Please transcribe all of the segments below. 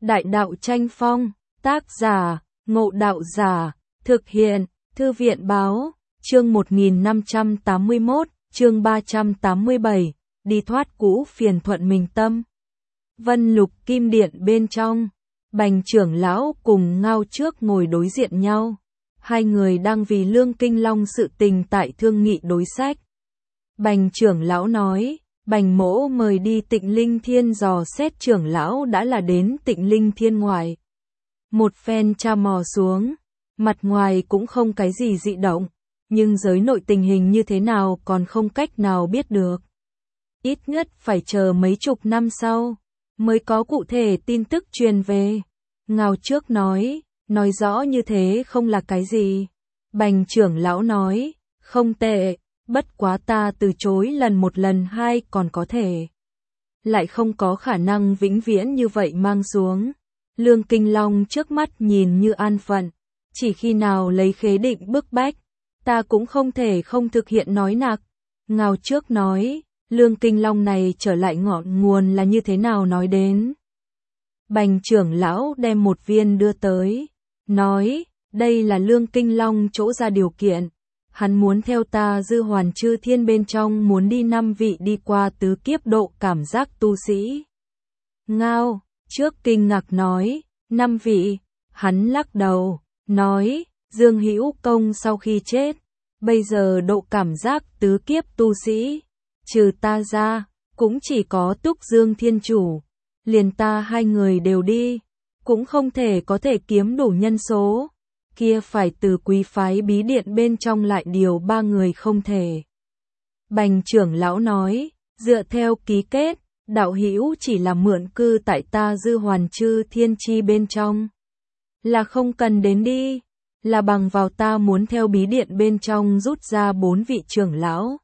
Đại đạo tranh phong, tác giả, Ngộ Đạo Giả, thực hiện, Thư viện báo, chương 1581, chương 387, đi thoát cũ phiền thuận mình tâm. Vân Lục Kim Điện bên trong, Bành trưởng lão cùng Ngao Trước ngồi đối diện nhau. Hai người đang vì Lương Kinh Long sự tình tại thương nghị đối sách. Bành trưởng lão nói, Bành mỗ mời đi Tịnh Linh Thiên dò xét, trưởng lão đã là đến Tịnh Linh Thiên ngoài. Một phen tra mò xuống, mặt ngoài cũng không cái gì dị động, nhưng giới nội tình hình như thế nào còn không cách nào biết được. Ít nhất phải chờ mấy chục năm sau, mới có cụ thể tin tức truyền về. Ngao Trước nói rõ như thế không là cái gì. Bành trưởng lão nói, không tệ, bất quá ta từ chối lần một lần hai còn có thể. Lại không có khả năng vĩnh viễn như vậy mang xuống. Lương Kinh Long trước mắt nhìn như an phận, chỉ khi nào lấy khế định bức bách, ta cũng không thể không thực hiện nói nặc. Ngao Trước nói, Lương Kinh Long này trở lại ngọn nguồn là như thế nào nói đến. Bành trưởng lão đem một viên đưa tới, nói, đây là Lương Kinh Long chỗ ra điều kiện. Hắn muốn theo ta Dư Hoàn Chư Thiên bên trong, muốn đi 5 vị đi qua tứ kiếp độ cảm giác tu sĩ. Ngao Trước kinh ngạc nói, 5 vị, hắn lắc đầu, nói, Dương Hữu Công sau khi chết, bây giờ độ cảm giác tứ kiếp tu sĩ, trừ ta ra, cũng chỉ có Túc Dương Thiên Chủ, liền ta hai người đều đi, cũng không thể có thể kiếm đủ nhân số, kia phải từ quý phái bí điện bên trong lại điều 3 người không thể. Bành trưởng lão nói, dựa theo ký kết, đạo hữu chỉ là mượn cư tại ta Dư Hoàn Chư Thiên chi bên trong, là không cần đến đi, là bằng vào ta muốn theo bí điện bên trong rút ra 4 vị trưởng lão.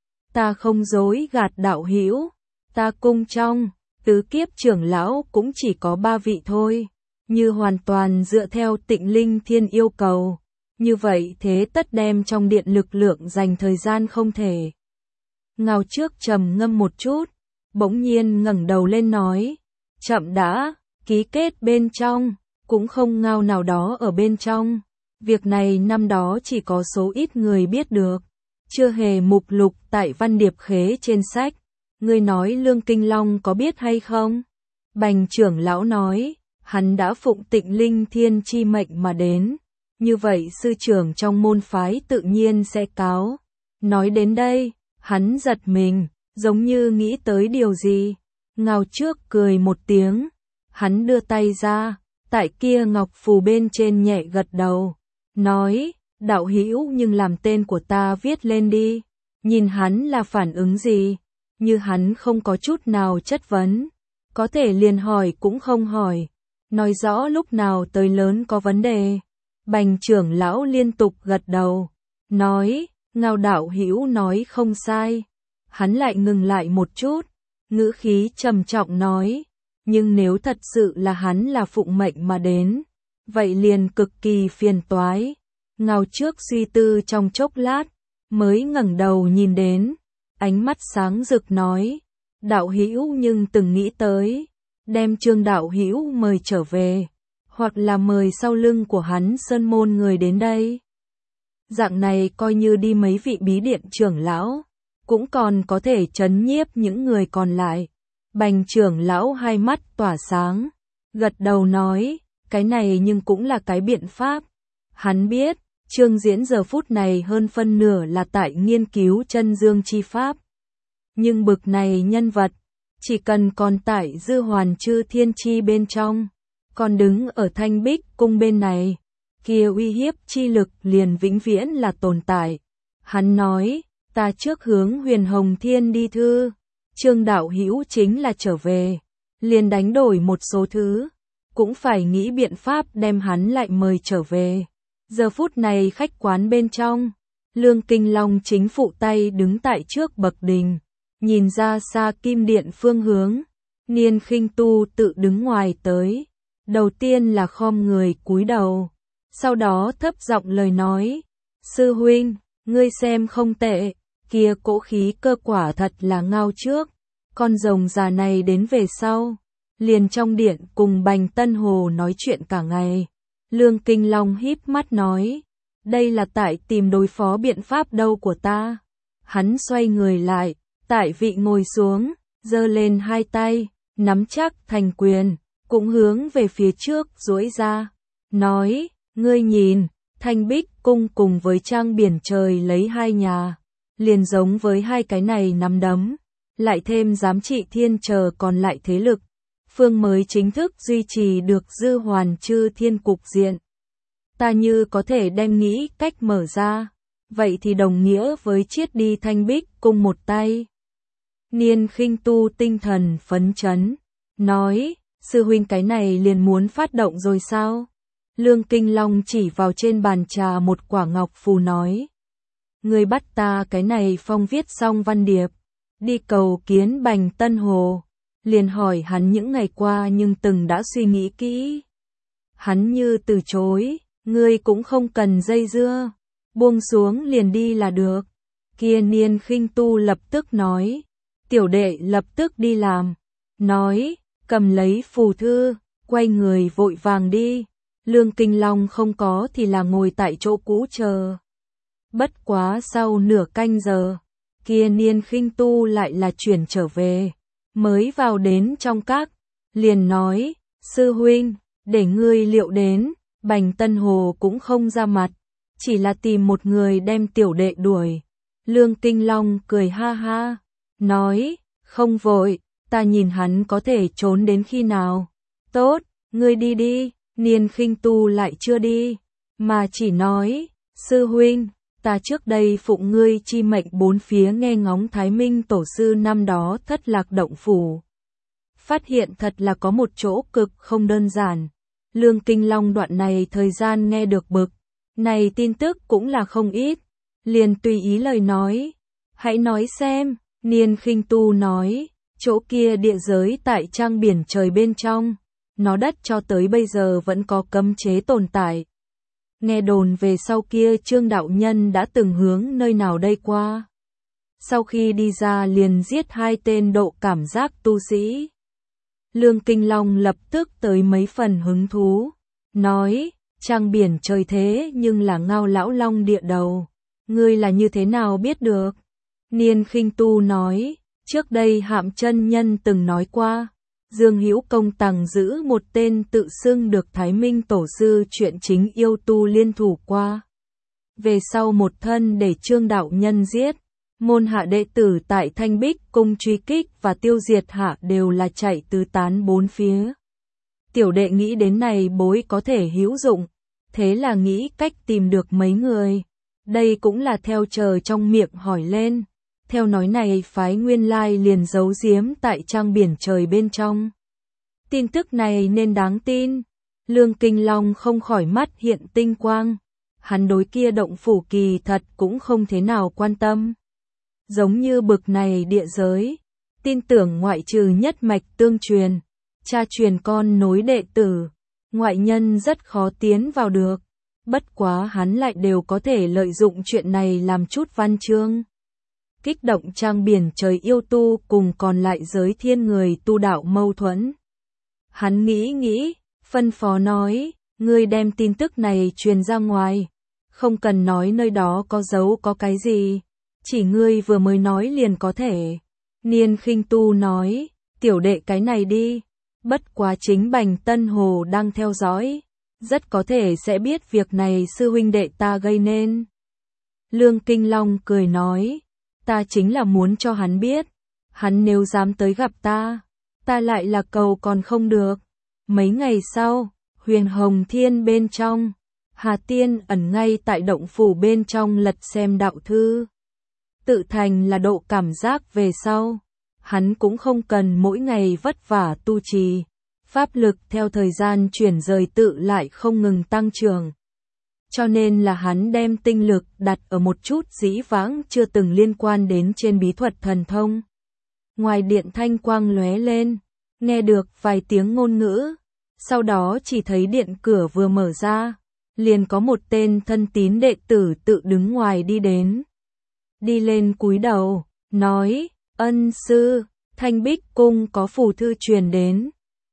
Ta không dối gạt đạo hữu, ta cung trong tứ kiếp trưởng lão cũng chỉ có 3 vị thôi, như hoàn toàn dựa theo Tịnh Linh Thiên yêu cầu, như vậy thế tất đem trong điện lực lượng dành thời gian không thể. Ngao Trước trầm ngâm một chút, bỗng nhiên ngẩng đầu lên nói, chậm đã, ký kết bên trong, cũng không Ngao nào đó ở bên trong, việc này năm đó chỉ có số ít người biết được, chưa hề mục lục tại văn điệp khế trên sách, ngươi nói Lương Kinh Long có biết hay không? Bành trưởng lão nói, hắn đã phụng Tịnh Linh Thiên chi mệnh mà đến, như vậy sư trưởng trong môn phái tự nhiên sẽ cáo. Nói đến đây, hắn giật mình, giống như nghĩ tới điều gì. Ngao Trước cười một tiếng, hắn đưa tay ra, tại kia ngọc phù bên trên nhẹ gật đầu, nói, đạo hữu nhưng làm tên của ta viết lên đi. Nhìn hắn là phản ứng gì, như hắn không có chút nào chất vấn, có thể liền hỏi cũng không hỏi, nói rõ lúc nào tới lớn có vấn đề. Bành trưởng lão liên tục gật đầu, nói, Ngao đạo hữu nói không sai. Hắn lại ngừng lại một chút, ngữ khí trầm trọng nói, nhưng nếu thật sự là hắn là phụng mệnh mà đến, vậy liền cực kỳ phiền toái. Ngao Trước suy tư trong chốc lát, mới ngẩng đầu nhìn đến, ánh mắt sáng rực nói, đạo hữu nhưng từng nghĩ tới, đem Trương đạo hữu mời trở về, hoặc là mời sau lưng của hắn sơn môn người đến đây. Dạng này coi như đi mấy vị bí điện trưởng lão, cũng còn có thể trấn nhiếp những người còn lại. Bành trưởng lão hai mắt tỏa sáng, gật đầu nói, cái này nhưng cũng là cái biện pháp. Hắn biết, Trương Diễn giờ phút này hơn phân nửa là tại nghiên cứu chân dương chi pháp. Nhưng bực này nhân vật, chỉ cần còn tại Dư Hoàn Chư Thiên chi bên trong, còn đứng ở Thanh Bích cung bên này, kia uy hiếp chi lực liền vĩnh viễn là tồn tại. Hắn nói, ta trước hướng Huyền Hồng Thiên đi thư, Trương đạo hữu chính là trở về, liền đánh đổi một số thứ, cũng phải nghĩ biện pháp đem hắn lại mời trở về. Giờ phút này khách quán bên trong, Lương Kinh Long chính phụ tay đứng tại trước bậc đình, nhìn ra xa kim điện phương hướng. Niên Khinh Tu tự đứng ngoài tới, đầu tiên là khom người cúi đầu, sau đó thấp giọng lời nói, sư huynh, ngươi xem không tệ, kia cỗ khí cơ quả thật là Ngao Trước, con rồng già này đến về sau, liền trong điện cùng Bành Tân Hồ nói chuyện cả ngày. Lương Kinh Long híp mắt nói, đây là tại tìm đối phó biện pháp đâu của ta. Hắn xoay người lại, tại vị ngồi xuống, giơ lên hai tay, nắm chắc thành quyền, cũng hướng về phía trước duỗi ra, nói, ngươi nhìn, Thanh Bích Cung cùng với Trang Biển Trời lấy hai nhà, liền giống với hai cái này nắm đấm, lại thêm giám trị thiên chờ còn lại thế lực, phương mới chính thức duy trì được dư hoàn chư thiên cục diện. Ta như có thể đem nghĩ cách mở ra, vậy thì đồng nghĩa với chiết đi Thanh Bích Cung một tay. Niên Khinh Tu tinh thần phấn chấn, nói, sư huynh cái này liền muốn phát động rồi sao? Lương Kinh Long chỉ vào trên bàn trà một quả ngọc phù nói, ngươi bắt ta cái này phong viết xong văn điệp, đi cầu kiến Bành Tân Hồ, liền hỏi hắn những ngày qua nhưng từng đã suy nghĩ kỹ. Hắn như từ chối, ngươi cũng không cần dây dưa, buông xuống liền đi là được. Kia Niên Khinh Tu lập tức nói, tiểu đệ lập tức đi làm, nói, cầm lấy phù thư, quay người vội vàng đi. Lương Kinh Long không có thì là ngồi tại chỗ cũ chờ. Bất quá sau nửa canh giờ, kia Niên Khinh Tu lại là chuyển trở về, mới vào đến trong các, liền nói, sư huynh, để ngươi liệu đến, Bành Tân Hồ cũng không ra mặt, chỉ là tìm một người đem tiểu đệ đuổi. Lương Kinh Long cười ha ha, nói, không vội, ta nhìn hắn có thể trốn đến khi nào. Tốt, ngươi đi đi. Niên Khinh Tu lại chưa đi, mà chỉ nói, sư huynh, ta trước đây phụng ngươi chi mệnh bốn phía nghe ngóng Thái Minh tổ sư năm đó thất lạc động phủ. Phát hiện thật là có một chỗ cực không đơn giản. Lương Kinh Long đoạn này thời gian nghe được bực, này tin tức cũng là không ít, liền tùy ý lời nói. Hãy nói xem, Niên Khinh Tu nói, chỗ kia địa giới tại Trang Biển Trời bên trong. Nó đất cho tới bây giờ vẫn có cấm chế tồn tại. Nghe đồn về sau kia Trương đạo nhân đã từng hướng nơi nào đây qua. Sau khi đi ra liền giết hai tên độ cảm giác tu sĩ. Lương Kinh Long lập tức tới mấy phần hứng thú, nói, Trang Biển Trời thế nhưng là Ngao lão long địa đầu, ngươi là như thế nào biết được? Niên Khinh Tu nói, trước đây Hạm Chân Nhân từng nói qua. Dương Hữu Công tàng giữ một tên tự xưng được Thái Minh tổ sư chuyện chính yêu tu liên thủ qua. Về sau một thân để Trương đạo nhân giết, môn hạ đệ tử tại Thanh Bích Cung truy kích và tiêu diệt hạ đều là chạy tứ tán bốn phía. Tiểu đệ nghĩ đến này bối có thể hữu dụng, thế là nghĩ cách tìm được mấy người. Đây cũng là theo chờ trong miệng hỏi lên. Theo nói này phái nguyên lai liền giấu giếm tại Trang Biển Trời bên trong. Tin tức này nên đáng tin. Lương Kinh Long không khỏi mắt hiện tinh quang. Hắn đối kia động phủ kỳ thật cũng không thế nào quan tâm. Giống như bực này địa giới, tin tưởng ngoại trừ nhất mạch tương truyền, cha truyền con nối đệ tử, ngoại nhân rất khó tiến vào được. Bất quá hắn lại đều có thể lợi dụng chuyện này làm chút văn chương. Kích động Trang Biển Trời yêu tu cùng còn lại giới thiên người tu đạo mâu thuẫn. Hắn nghĩ, phân phó nói, ngươi đem tin tức này truyền ra ngoài, không cần nói nơi đó có giấu có cái gì, chỉ ngươi vừa mới nói liền có thể. Niên Khinh Tu nói, tiểu đệ cái này đi, bất quá chính Bành Tân Hồ đang theo dõi, rất có thể sẽ biết việc này sư huynh đệ ta gây nên. Lương Kinh Long cười nói, ta chính là muốn cho hắn biết, hắn nếu dám tới gặp ta lại là cầu còn không được. Mấy ngày sau, Huyền Hồng Thiên bên trong, Hà Tiên ẩn ngay tại động phủ bên trong lật xem đạo thư. Tự thành là độ cảm giác về sau, hắn cũng không cần mỗi ngày vất vả tu trì, pháp lực theo thời gian chuyển rời tự lại không ngừng tăng trưởng. Cho nên là hắn đem tinh lực đặt ở một chút dĩ vãng chưa từng liên quan đến trên bí thuật thần thông. Ngoài điện thanh quang lóe lên, nghe được vài tiếng ngôn ngữ, sau đó chỉ thấy điện cửa vừa mở ra, liền có một tên thân tín đệ tử tự đứng ngoài đi đến. Đi lên cúi đầu, nói, ân sư, Thanh Bích Cung có phù thư truyền đến.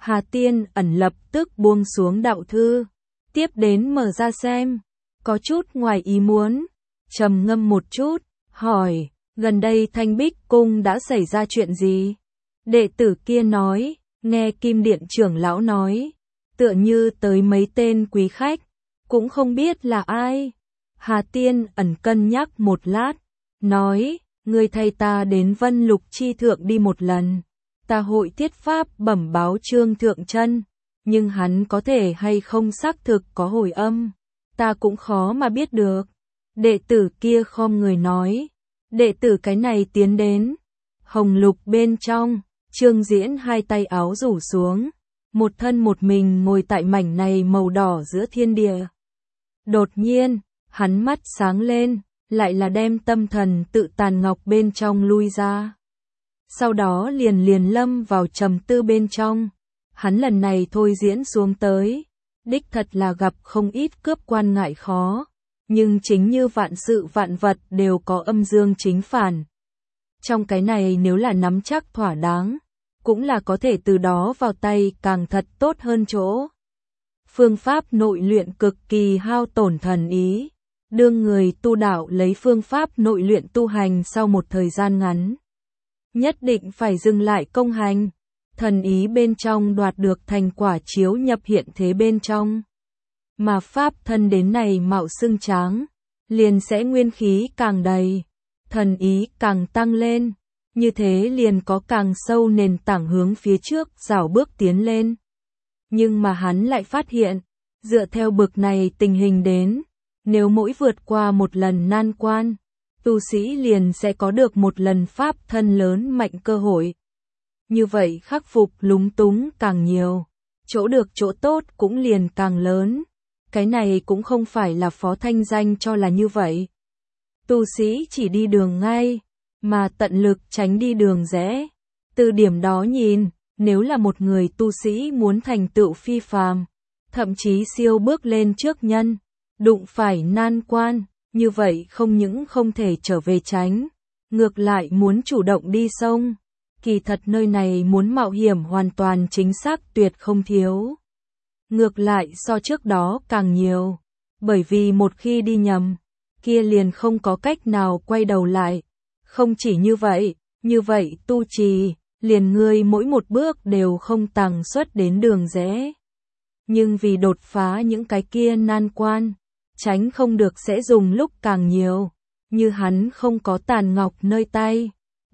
Hà Tiên Ẩn lập tức buông xuống đạo thư, tiếp đến mở ra xem, có chút ngoài ý muốn, trầm ngâm một chút, hỏi, gần đây Thanh Bích Cung đã xảy ra chuyện gì? Đệ tử kia nói, nghe Kim Điện trưởng lão nói, tựa như tới mấy tên quý khách, cũng không biết là ai. Hà Tiên Ẩn cân nhắc một lát, nói, người thầy ta đến Vân Lục Chi Thượng đi một lần, ta hội thiết pháp bẩm báo Trương Thượng Chân, nhưng hắn có thể hay không xác thực có hồi âm, ta cũng khó mà biết được. Đệ tử kia khom người nói, đệ tử cái này tiến đến. Hồng Lục bên trong, Trương Diễn hai tay áo rủ xuống, một thân một mình ngồi tại mảnh này màu đỏ giữa thiên địa. Đột nhiên, hắn mắt sáng lên, lại là đem tâm thần tự tàn ngọc bên trong lui ra. Sau đó liền lâm vào trầm tư bên trong. Hắn lần này thôi diễn xuống tới, đích thật là gặp không ít cướp quan ngại khó, nhưng chính như vạn sự vạn vật đều có âm dương chính phản. Trong cái này nếu là nắm chắc thỏa đáng, cũng là có thể từ đó vào tay càng thật tốt hơn chỗ. Phương pháp nội luyện cực kỳ hao tổn thần ý, đương người tu đạo lấy phương pháp nội luyện tu hành sau một thời gian ngắn, nhất định phải dừng lại công hành, thần ý bên trong đoạt được thành quả chiếu nhập hiện thế bên trong. Mà pháp thân đến này mạo xưng tráng, liền sẽ nguyên khí càng đầy, thần ý càng tăng lên, như thế liền có càng sâu nền tảng hướng phía trước rảo bước tiến lên. Nhưng mà hắn lại phát hiện, dựa theo bực này tình hình đến, nếu mỗi vượt qua một lần nan quan, tu sĩ liền sẽ có được một lần pháp thân lớn mạnh cơ hội. Như vậy khắc phục lúng túng càng nhiều, chỗ được chỗ tốt cũng liền càng lớn. Cái này cũng không phải là Phó Thanh Danh cho là như vậy. Tu sĩ chỉ đi đường ngay, mà tận lực tránh đi đường rẽ. Từ điểm đó nhìn, nếu là một người tu sĩ muốn thành tựu phi phàm, thậm chí siêu bước lên trước nhân, đụng phải nan quan, như vậy không những không thể trở về tránh, ngược lại muốn chủ động đi sông. Kỳ thật nơi này muốn mạo hiểm hoàn toàn chính xác tuyệt không thiếu. Ngược lại so trước đó càng nhiều, bởi vì một khi đi nhầm, kia liền không có cách nào quay đầu lại. Không chỉ như vậy tu trì, liền ngươi mỗi một bước đều không tàng xuất đến đường rẽ. Nhưng vì đột phá những cái kia nan quan, tránh không được sẽ dùng lúc càng nhiều, như hắn không có tàn ngọc nơi tay,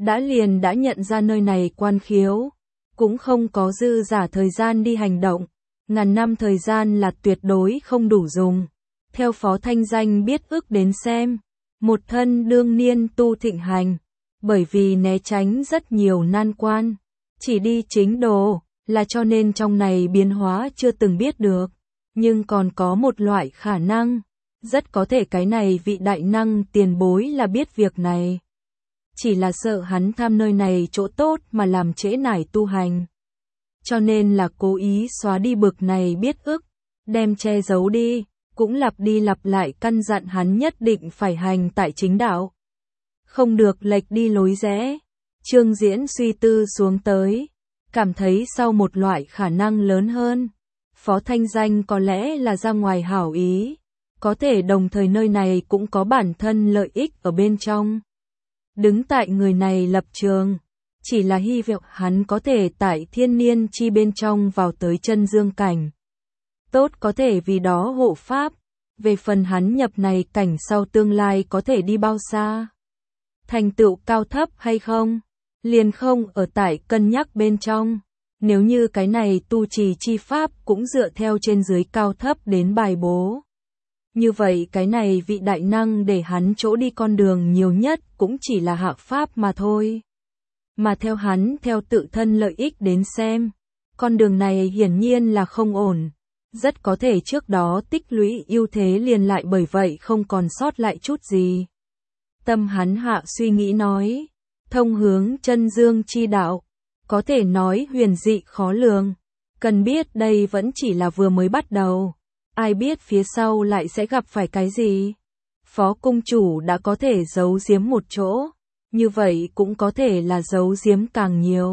đã nhận ra nơi này quan khiếu, cũng không có dư giả thời gian đi hành động. Ngàn năm thời gian là tuyệt đối không đủ dùng. Theo Phó Thanh Danh biết ước đến xem, một thân đương niên tu thịnh hành, bởi vì né tránh rất nhiều nan quan, chỉ đi chính đồ, là cho nên trong này biến hóa chưa từng biết được, nhưng còn có một loại khả năng, rất có thể cái này vị đại năng tiền bối là biết việc này. Chỉ là sợ hắn tham nơi này chỗ tốt mà làm trễ nải tu hành. Cho nên là cố ý xóa đi bực này biết ức, đem che giấu đi, cũng lặp đi lặp lại căn dặn hắn nhất định phải hành tại chính đạo. Không được lệch đi lối rẽ. Trương Diễn suy tư xuống tới, cảm thấy sau một loại khả năng lớn hơn, Phó Thanh Danh có lẽ là ra ngoài hảo ý, có thể đồng thời nơi này cũng có bản thân lợi ích ở bên trong. Đứng tại người này lập trường, chỉ là hy vọng hắn có thể tại thiên niên chi bên trong vào tới chân dương cảnh. Tốt có thể vì đó hộ pháp, về phần hắn nhập này cảnh sau tương lai có thể đi bao xa. Thành tựu cao thấp hay không, liền không ở tại cân nhắc bên trong. Nếu như cái này tu trì chi pháp cũng dựa theo trên dưới cao thấp đến bài bố. Như vậy cái này vị đại năng để hắn chỗ đi con đường nhiều nhất cũng chỉ là hạ pháp mà thôi. Mà theo hắn theo tự thân lợi ích đến xem, con đường này hiển nhiên là không ổn. Rất có thể trước đó tích lũy ưu thế liền lại bởi vậy không còn sót lại chút gì. Tâm hắn hạ suy nghĩ nói, thông hướng chân dương chi đạo, có thể nói huyền dị khó lường. Cần biết đây vẫn chỉ là vừa mới bắt đầu. Ai biết phía sau lại sẽ gặp phải cái gì? Phó cung chủ đã có thể giấu giếm một chỗ, như vậy cũng có thể là giấu giếm càng nhiều.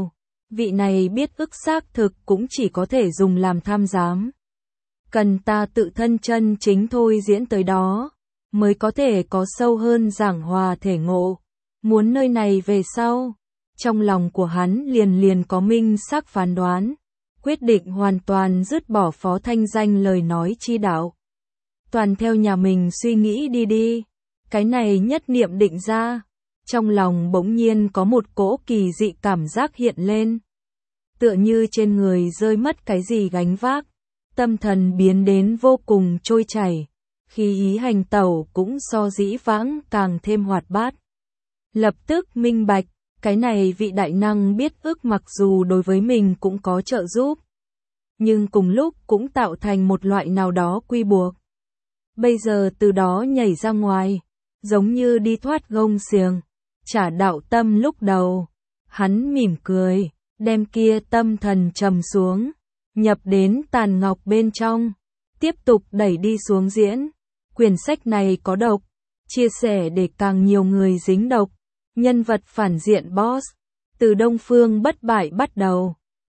Vị này biết ức xác thực cũng chỉ có thể dùng làm tham giám. Cần ta tự thân chân chính thôi diễn tới đó, mới có thể có sâu hơn giảng hòa thể ngộ. Muốn nơi này về sau, trong lòng của hắn liền liền có minh xác phán đoán, quyết định hoàn toàn dứt bỏ Phó Thanh Danh lời nói chi đạo. Toàn theo nhà mình suy nghĩ đi đi, cái này nhất niệm định ra, trong lòng bỗng nhiên có một cỗ kỳ dị cảm giác hiện lên. Tựa như trên người rơi mất cái gì gánh vác, tâm thần biến đến vô cùng trôi chảy, khí ý hành tẩu cũng so dĩ vãng càng thêm hoạt bát. Lập tức minh bạch, cái này vị đại năng biết ức mặc dù đối với mình cũng có trợ giúp, nhưng cùng lúc cũng tạo thành một loại nào đó quy buộc. Bây giờ từ đó nhảy ra ngoài, giống như đi thoát gông xiềng, trả đạo tâm lúc đầu. Hắn mỉm cười, đem kia tâm thần trầm xuống, nhập đến tàn ngọc bên trong, tiếp tục đẩy đi xuống diễn. Quyển sách này có độc, chia sẻ để càng nhiều người dính độc. Nhân vật phản diện boss, từ Đông Phương bất bại bắt đầu.